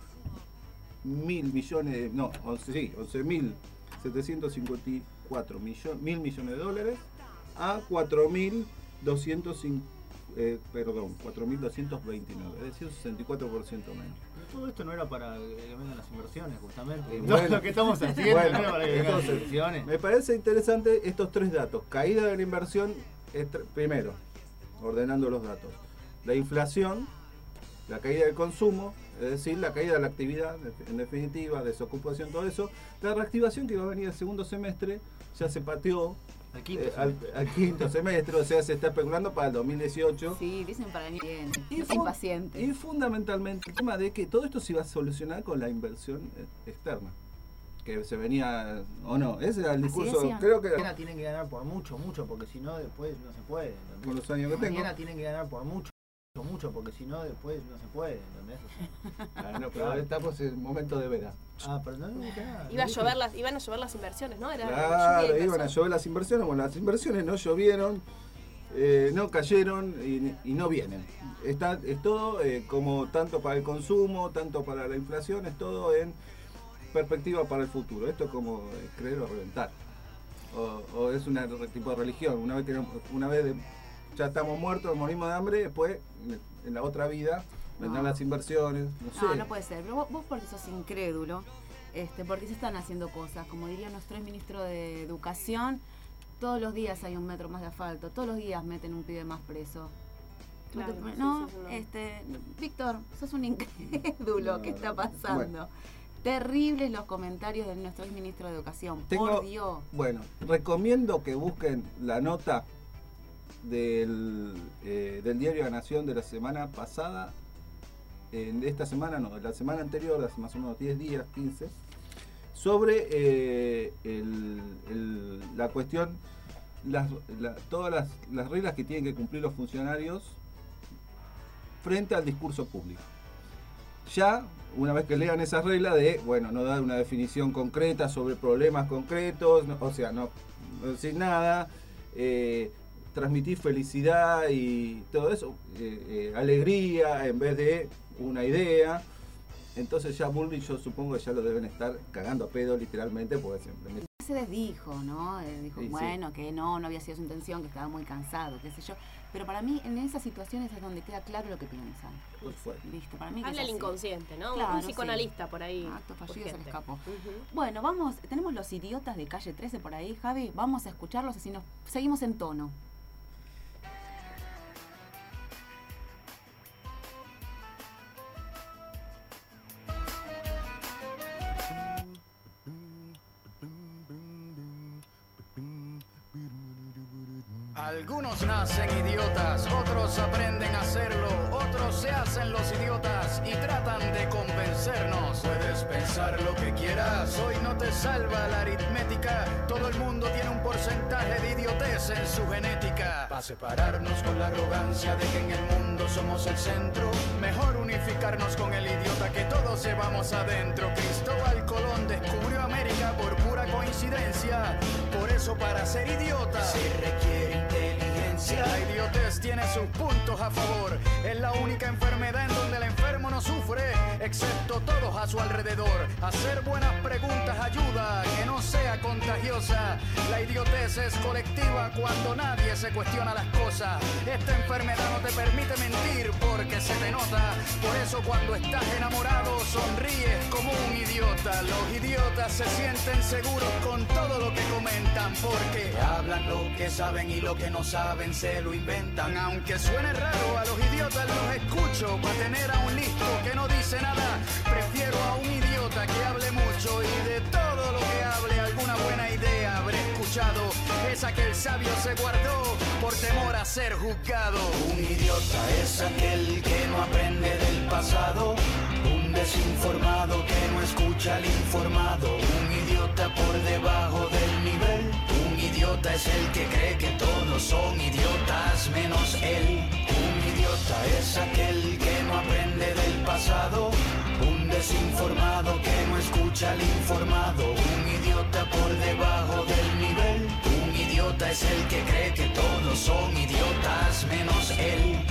mil millones, no, once, sí, once mil setecientos cincuenta y cuatro millones, mil millones de dólares a cuatro mil doscientos cincuenta. Eh, perdón, cuatro mil doscientos veintinueve, es decir, un sesenta y cuatro por ciento menos. Todo esto no era para que vengan las inversiones, justamente. Eh, Todo bueno, lo que estamos haciendo bueno, no era para que vengan las entonces, inversiones. me parece interesante estos tres datos. Caída de la inversión, primero, ordenando los datos. La inflación, la caída del consumo, es decir, la caída de la actividad, en definitiva, desocupación, todo eso. La reactivación que iba a venir el segundo semestre ya se pateó. Al quinto, eh, al, al quinto semestre, o sea, se está especulando para el dos mil dieciocho. Sí, dicen para el año que viene. Y, No soy impaciente. y fundamentalmente el tema de que todo esto se iba a solucionar con la inversión externa, que se venía, o no, ese era el discurso, creo que... Mañana tienen que ganar por mucho, mucho, porque si no después no se puede. ¿Entendés? Con los años que tengo. Mañana tienen que ganar por mucho, mucho, porque si no después no se puede, ¿entendés? Ah, no, pero ahora estamos en momento de vera. Ah, pero no, no, nada. Iba a llover las, iban a llover las inversiones, ¿no? Era Claro, lluvia iban a llover las inversiones, bueno, las inversiones no llovieron, eh, no cayeron y, y no vienen. Está, es todo eh, como tanto para el consumo, tanto para la inflación, es todo en perspectiva para el futuro. Esto es como eh, creer o reventar. O, o es un tipo de religión. Una vez que una vez de, ya estamos muertos, morimos de hambre, después en la otra vida vendrán No. las inversiones, no sé. No, no puede ser. Pero vos, vos porque sos incrédulo, este, porque se están haciendo cosas. Como diría nuestro ex ministro de Educación, todos los días hay un metro más de asfalto, todos los días meten un pibe más preso. Claro, no, te- sí, no, sí, sí, no. este, Víctor, sos un incrédulo. No, ¿Qué no, está no. pasando? Bueno. Terribles los comentarios de nuestro ex ministro de Educación. Tengo, Por Dios. bueno, recomiendo que busquen la nota del, eh, del diario La Nación de la semana pasada, en esta semana no, de la semana anterior, hace más o menos diez días, quince, sobre eh, el, el, la cuestión, las, la, todas las, las reglas que tienen que cumplir los funcionarios frente al discurso público. Ya, una vez que lean esas reglas de, bueno, no dar una definición concreta sobre problemas concretos, no, o sea, no, no decir nada, eh, transmitir felicidad y todo eso, eh, eh, alegría en vez de una idea. Entonces ya Bullrich yo supongo que ya lo deben estar cagando a pedo literalmente, porque siempre se desdijo, ¿no? Eh, dijo, Sí, sí. bueno, que no, no había sido su intención, que estaba muy cansado, qué sé yo. Pero para mí, en esas situaciones es donde queda claro lo que piensan. Por supuesto. ¿Viste? Para mí que Habla es el así. inconsciente, ¿no? Claro, Un psicoanalista por ahí. Acto fallido se le urgente. escapó. Ujú. Bueno, vamos, tenemos los idiotas de calle trece por ahí, Javi. Vamos a escucharlos así nos seguimos en tono. Algunos nacen idiotas, otros aprenden a hacerlo, otros se hacen los idiotas y tratan de convencernos. Puedes pensar lo que quieras, hoy no te salva la aritmética. Todo el mundo tiene un porcentaje de idiotez en su genética. Para separarnos con la arrogancia de que en el mundo somos el centro, mejor unificarnos con el idiota que todos llevamos adentro. Cristóbal Colón descubrió América por pura coincidencia. Por eso para ser idiota se requiere inteligencia. La idiotez tiene sus puntos a favor. Es la única enfermedad en donde el enfermo no sufre, excepto todos a su alrededor. Hacer buenas preguntas ayuda a que no sea contagiosa. La idiotez es colectiva cuando nadie se cuestiona las cosas. Esta enfermedad no te permite mentir porque se te nota. Por eso cuando estás enamorado sonríes como un idiota. Los idiotas se sienten seguros con todo lo que comentan porque hablan lo que saben y lo que no saben se lo inventan. Aunque suene raro, a los idiotas los escucho para tener a un listo que no dice nada. Prefiero a un idiota que hable mucho y de todo lo que hable alguna buena idea habré escuchado. Esa que el sabio se guardó por temor a ser juzgado. Un idiota es aquel que no aprende del pasado, un desinformado que no escucha al informado, un idiota por debajo del nivel. Un idiota es el que cree que todos son idiotas menos él. Un idiota es aquel que no aprende del pasado, un desinformado que no escucha al informado, un idiota por debajo del nivel. Un idiota es el que cree que todos son idiotas menos él.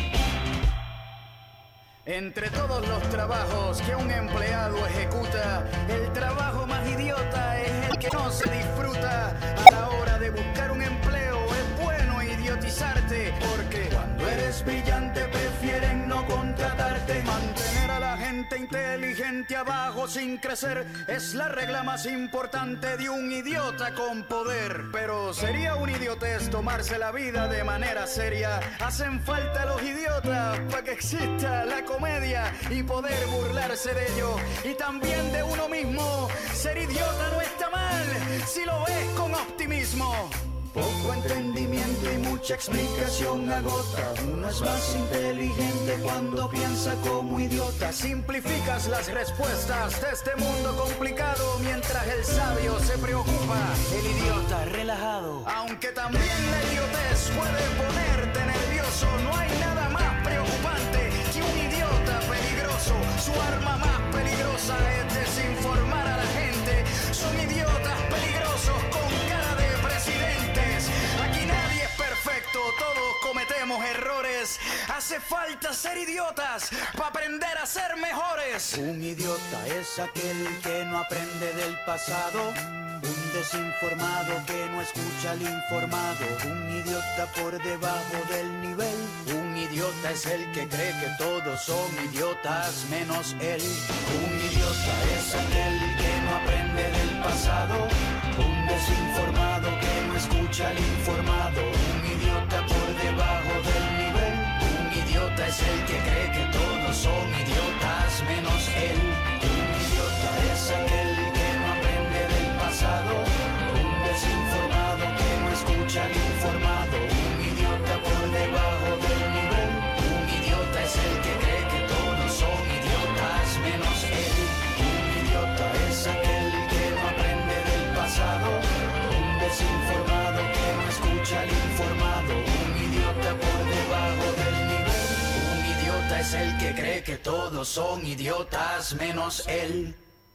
Entre todos los trabajos que un empleado ejecuta, el trabajo más idiota es el que no se disfruta. A la hora de buscar un empleo es bueno idiotizarte, porque cuando eres brillante prefieren no contratarte. Mantener a la gente inteligente abajo sin crecer es la regla más importante de un idiota con poder. Pero sería un idiotez tomarse la vida de manera seria. Hacen falta los idiotas para que exista la comedia y poder burlarse de ello y también de uno mismo. Ser idiota no está mal si lo ves con optimismo. Poco entendimiento y mucha explicación agota. Uno es más inteligente cuando piensa como idiota. Simplificas las respuestas de este mundo complicado mientras el sabio se preocupa. El idiota relajado. Aunque también la idiotez puede ponerte nervioso, no hay nada más preocupante que un idiota peligroso. Su arma más peligrosa es desinformar a la gente. Son idiotas peligrosos con cara de presidentes. Aquí nadie es perfecto, todos cometemos errores. Hace falta ser idiotas para aprender a ser mejores. Un idiota es aquel que no aprende del pasado, un desinformado que no escucha al informado, un idiota por debajo del nivel. Un idiota es el que cree que todos son idiotas menos él. Un idiota es aquel que no aprende del pasado, un desinformado que no escucha al informado, un idiota por debajo del nivel. Un idiota es el que cree que todos son idiotas menos él. Un idiota es aquel que no aprende del pasado, un desinformado que no escucha al informado, un idiota por debajo del nivel. Un idiota es el que cree que todos son idiotas menos él. Un idiota es aquel que no aprende del pasado, un desinformado que no escucha al informado, un idiota por debajo del nivel. Un idiota es el que cree que todos son idiotas menos él.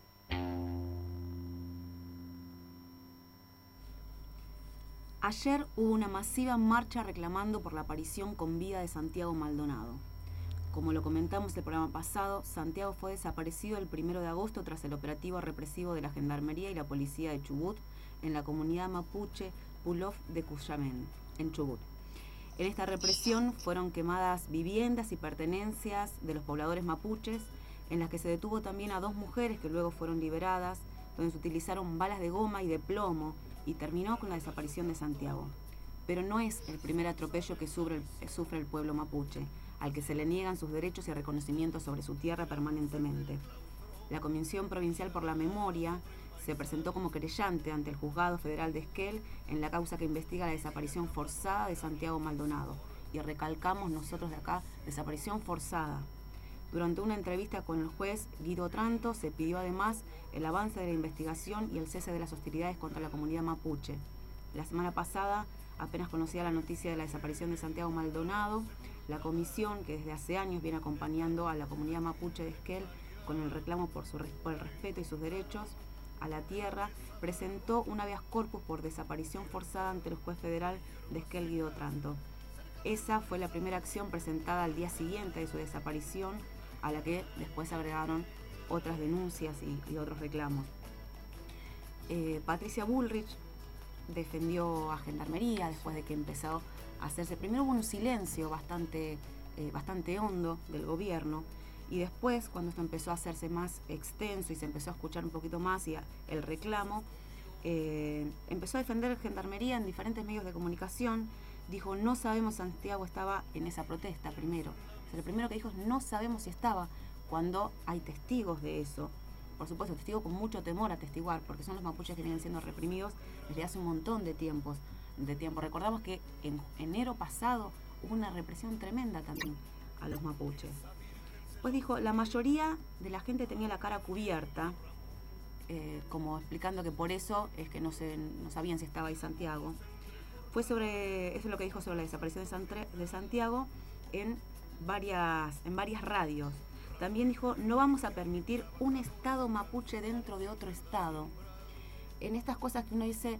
Ayer hubo una masiva marcha reclamando por la aparición con vida de Santiago Maldonado. Como lo comentamos el programa pasado, Santiago fue desaparecido el primero de agosto tras el operativo represivo de la Gendarmería y la Policía de Chubut en la comunidad mapuche Pulov de Cuyamén, en Chubut. En esta represión fueron quemadas viviendas y pertenencias de los pobladores mapuches, en las que se detuvo también a dos mujeres que luego fueron liberadas, donde se utilizaron balas de goma y de plomo, y terminó con la desaparición de Santiago. Pero no es el primer atropello que sufre el, sufre el pueblo mapuche, al que se le niegan sus derechos y reconocimientos sobre su tierra permanentemente. La Comisión Provincial por la Memoria se presentó como querellante ante el Juzgado Federal de Esquel en la causa que investiga la desaparición forzada de Santiago Maldonado. Y recalcamos nosotros de acá, desaparición forzada. Durante una entrevista con el juez Guido Tranto se pidió además el avance de la investigación y el cese de las hostilidades contra la comunidad mapuche. La semana pasada, apenas conocida la noticia de la desaparición de Santiago Maldonado, la comisión, que desde hace años viene acompañando a la comunidad mapuche de Esquel con el reclamo por, su, por el respeto y sus derechos a la tierra, presentó un habeas corpus por desaparición forzada ante el juez federal de Esquel, Guido Tranto. Esa fue la primera acción presentada al día siguiente de su desaparición, a la que después agregaron otras denuncias y, y otros reclamos. Eh, Patricia Bullrich defendió a Gendarmería después de que empezó a hacerse. Primero hubo un silencio bastante, eh, bastante hondo del gobierno, y después, cuando esto empezó a hacerse más extenso y se empezó a escuchar un poquito más y a, el reclamo, eh, empezó a defender Gendarmería en diferentes medios de comunicación. Dijo, no sabemos, Santiago estaba en esa protesta primero. O sea, lo primero que dijo es, no sabemos si estaba, cuando hay testigos de eso. Por supuesto, testigos con mucho temor a testiguar, porque son los mapuches que vienen siendo reprimidos desde hace un montón de tiempos. De tiempo. Recordamos que en enero pasado hubo una represión tremenda también a los mapuches. Pues dijo, la mayoría de la gente tenía la cara cubierta, eh, como explicando que por eso es que no, se, no sabían si estaba ahí Santiago. Fue sobre, eso es lo que dijo sobre la desaparición de, Santre, de Santiago en varias, en varias radios. También dijo, no vamos a permitir un estado mapuche dentro de otro estado. En estas cosas que uno dice,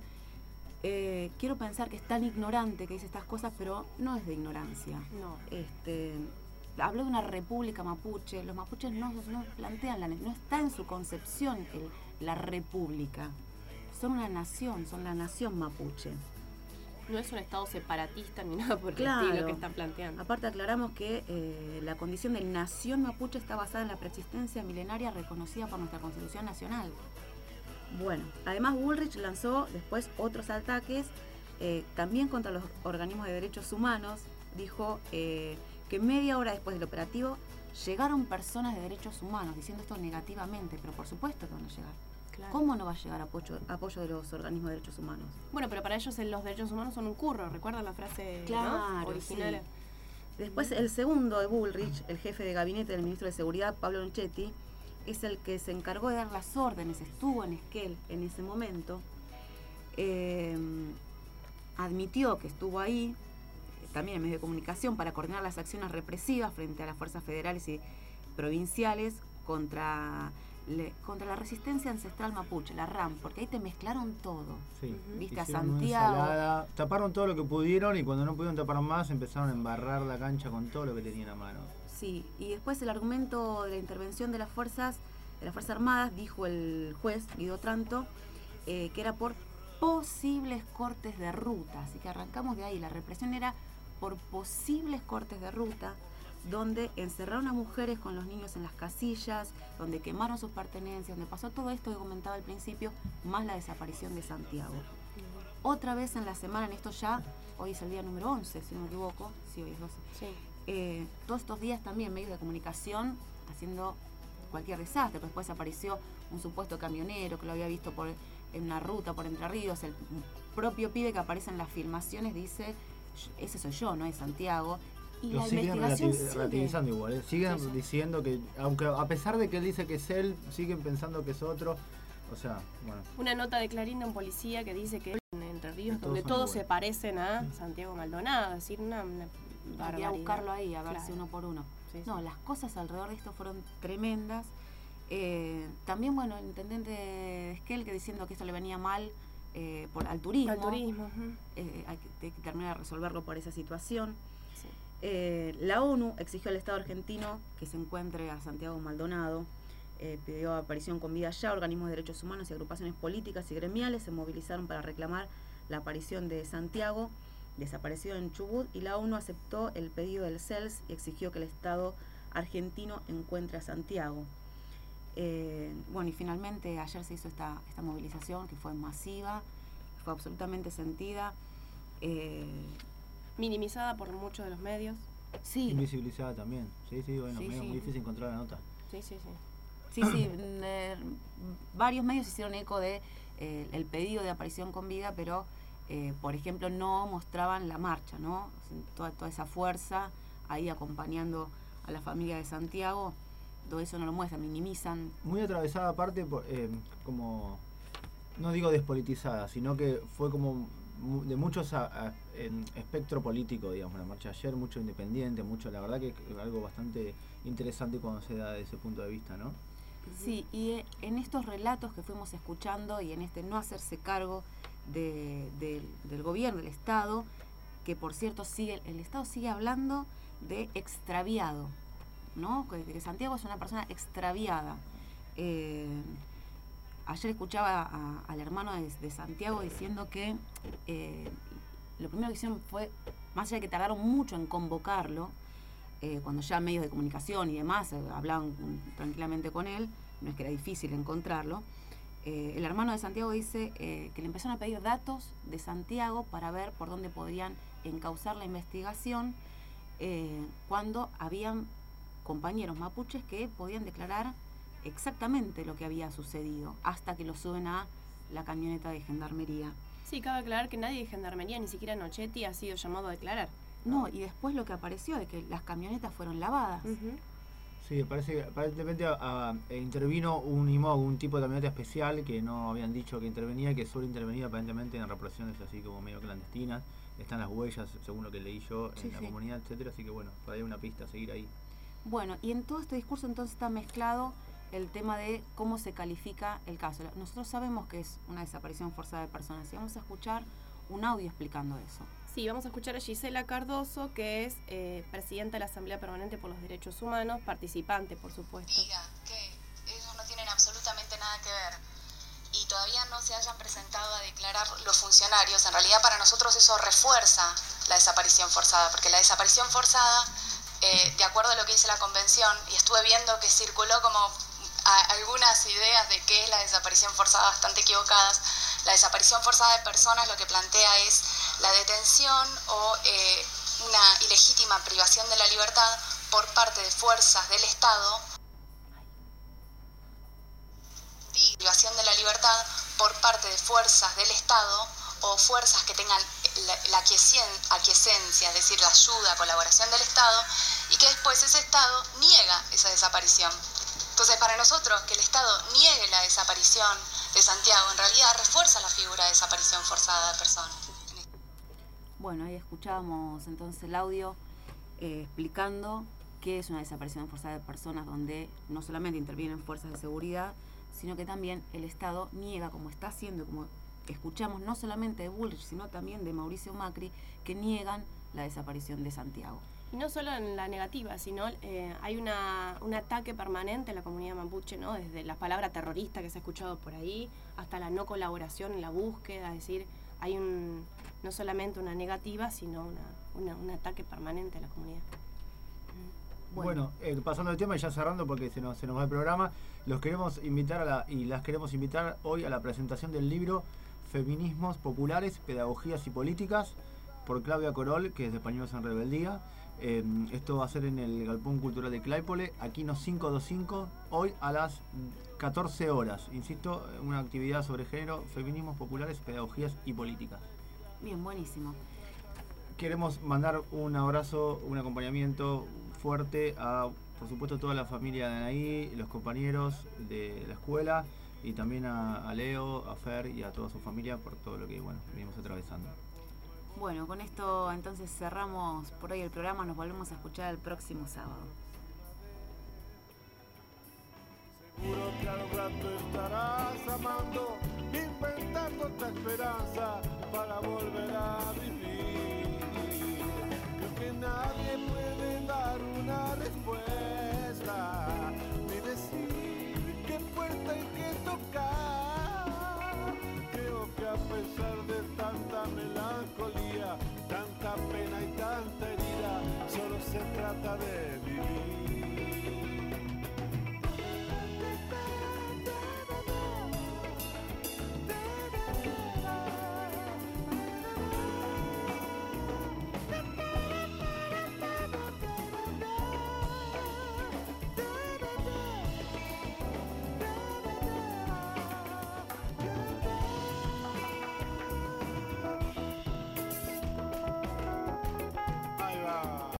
eh, quiero pensar que es tan ignorante que dice estas cosas, pero no es de ignorancia. No. Este, habló de una república mapuche. Los mapuches no, no plantean, la, no está en su concepción el, la república. Son una nación, son la nación mapuche. No es un estado separatista ni nada por Claro. el estilo que están planteando. Aparte aclaramos que eh, la condición de nación mapuche está basada en la preexistencia milenaria reconocida por nuestra Constitución Nacional. Bueno, además Bullrich lanzó después otros ataques eh, también contra los organismos de derechos humanos. Dijo eh, que media hora después del operativo llegaron personas de derechos humanos diciendo esto negativamente, pero por supuesto que van a llegar. Claro. ¿Cómo no va a llegar apoyo, apoyo de los organismos de derechos humanos? Bueno, pero para ellos los derechos humanos son un curro, ¿recuerdan la frase claro, ¿no? original? Sí. Después el segundo de Bullrich, el jefe de gabinete del ministro de Seguridad, Pablo Nchetti, es el que se encargó de dar las órdenes, estuvo en Esquel en ese momento, eh, admitió que estuvo ahí, también en medios de comunicación, para coordinar las acciones represivas frente a las fuerzas federales y provinciales contra... Le, contra la resistencia ancestral mapuche, la R A M, porque ahí te mezclaron todo. Sí. Viste a Hicieron Santiago. una ensalada, taparon todo lo que pudieron y cuando no pudieron tapar más empezaron a embarrar la cancha con todo lo que tenían a mano. Sí, y después el argumento de la intervención de las fuerzas, de las Fuerzas Armadas, dijo el juez Guido Tranto, eh, que era por posibles cortes de ruta. Así que arrancamos de ahí. La represión era por posibles cortes de ruta, donde encerraron a mujeres con los niños en las casillas, donde quemaron sus pertenencias, donde pasó todo esto que comentaba al principio, más la desaparición de Santiago. Uh-huh. Otra vez en la semana, en esto ya, hoy es el día número once, si no me equivoco, sí, hoy es doce. Sí. Eh, todos estos días también medios de comunicación haciendo cualquier desastre, pero después apareció un supuesto camionero que lo había visto por, en una ruta por Entre Ríos, el propio pibe que aparece en las filmaciones dice, ese soy yo, no es Santiago. Y lo la siguen investigación relati- sigue. relativizando igual, ¿eh? siguen Sí, sí. diciendo que, aunque a pesar de que él dice que es él, siguen pensando que es otro. O sea, bueno. Una nota de Clarín de un policía que dice que en Entre Ríos, Todos donde son todos iguales. se parecen a Santiago Maldonado, es decir, una, una Hay que barbaridad. buscarlo ahí, a ver Claro. si uno por uno. Sí, no, sí. las cosas alrededor de esto fueron tremendas. Eh, también, bueno, el intendente de Esquel que diciendo que esto le venía mal eh, por, al turismo. Al turismo. Uh-huh. eh, hay, que, hay que terminar de resolverlo por esa situación. Sí. Eh, la ONU exigió al Estado argentino que se encuentre a Santiago Maldonado. eh, pidió aparición con vida ya. Organismos de derechos humanos y agrupaciones políticas y gremiales se movilizaron para reclamar la aparición de Santiago, desaparecido en Chubut, y la ONU aceptó el pedido del C E L S y exigió que el Estado argentino encuentre a Santiago. Eh, bueno, y finalmente ayer se hizo esta, esta movilización que fue masiva, fue absolutamente sentida. Eh, Minimizada por muchos de los medios. Sí. Invisibilizada también. Sí, sí, bueno, Sí, medio sí. muy difícil encontrar la nota. Sí, sí, sí. Sí, sí, eh, varios medios hicieron eco de eh, el pedido de aparición con vida, pero, eh, por ejemplo, no mostraban la marcha, ¿no? Toda, toda esa fuerza ahí acompañando a la familia de Santiago, todo eso no lo muestran, minimizan. Muy atravesada aparte, por, eh, como, no digo despolitizada, sino que fue como mu- de muchos a, a, en espectro político, digamos, la marcha de ayer, mucho independiente, mucho, la verdad que es algo bastante interesante cuando se da desde ese punto de vista, ¿no? Sí, y eh, en estos relatos que fuimos escuchando y en este no hacerse cargo de, de, del gobierno, del Estado, que por cierto sigue, el Estado sigue hablando de extraviado, ¿no? Que, que Santiago es una persona extraviada. Eh, ayer escuchaba a, al hermano de, de Santiago diciendo que eh, lo primero que hicieron fue, más allá de que tardaron mucho en convocarlo, eh, cuando ya medios de comunicación y demás eh, hablaban tranquilamente con él, no es que era difícil encontrarlo, eh, el hermano de Santiago dice eh, que le empezaron a pedir datos de Santiago para ver por dónde podrían encauzar la investigación, eh, cuando habían compañeros mapuches que podían declarar exactamente lo que había sucedido, hasta que lo suben a la camioneta de gendarmería. Sí, cabe aclarar que nadie de gendarmería, ni siquiera Nochetti, ha sido llamado a declarar. No, y después lo que apareció de que las camionetas fueron lavadas. Uh-huh. Sí, parece que aparentemente a, a, intervino un I M O G, un tipo de camioneta especial que no habían dicho que intervenía, que solo intervenía aparentemente en represiones así como medio clandestinas. Están las huellas, según lo que leí yo, en Sí, la sí. comunidad, etcétera. Así que bueno, por ahí hay una pista a seguir ahí. Bueno, y en todo este discurso entonces está mezclado el tema de cómo se califica el caso. Nosotros sabemos que es una desaparición forzada de personas y vamos a escuchar un audio explicando eso. Sí, vamos a escuchar a Gisela Cardoso, que es eh, presidenta de la Asamblea Permanente por los Derechos Humanos, participante, por supuesto. Diga que ellos no tienen absolutamente nada que ver y todavía no se hayan presentado a declarar los funcionarios, en realidad para nosotros eso refuerza la desaparición forzada, porque la desaparición forzada, eh, de acuerdo a lo que dice la Convención, y estuve viendo que circuló como a, algunas ideas de qué es la desaparición forzada bastante equivocadas. La desaparición forzada de personas lo que plantea es la detención o eh, una ilegítima privación de la libertad por parte de fuerzas del Estado, privación de la libertad por parte de fuerzas del Estado o fuerzas que tengan la, la aquiescen- aquiescencia, es decir, la ayuda, colaboración del Estado, y que después ese Estado niega esa desaparición. Entonces, para nosotros, que el Estado niegue la desaparición de Santiago, en realidad refuerza la figura de desaparición forzada de personas. Bueno, ahí escuchábamos entonces el audio eh, explicando qué es una desaparición forzada de personas, donde no solamente intervienen fuerzas de seguridad, sino que también el Estado niega, como está haciendo, como escuchamos no solamente de Bullrich, sino también de Mauricio Macri, que niegan la desaparición de Santiago. Y no solo en la negativa, sino eh, hay una, un ataque permanente a la comunidad mapuche, ¿no? Desde la palabra terrorista que se ha escuchado por ahí, hasta la no colaboración en la búsqueda, es decir, hay un no solamente una negativa, sino una, una, un ataque permanente a la comunidad. Bueno, eh, pasando el tema y ya cerrando porque se nos, se nos va el programa, los queremos invitar a la, y las queremos invitar hoy a la presentación del libro Feminismos Populares, Pedagogías y Políticas, por Claudia Corol, que es de Pañuelos en Rebeldía. Eh, esto va a ser en el Galpón Cultural de Claypole, Aquino quinientos veinticinco, hoy a las catorce horas. Insisto, una actividad sobre género, feminismos populares, pedagogías y políticas. Bien, buenísimo. Queremos mandar un abrazo, un acompañamiento fuerte a, por supuesto, toda la familia de Anaí, los compañeros de la escuela y también a, a Leo, a Fer y a toda su familia por todo lo que, bueno, venimos atravesando. Bueno, con esto entonces cerramos por hoy el programa, nos volvemos a escuchar el próximo sábado. Seguro que al rato estarás amando, inventando otra esperanza para volver a vivir. Creo que nadie puede dar una respuesta ni decir tocar. Creo que a pesar de tanta melancolía, tanta pena y tanta herida, solo se trata de vivir.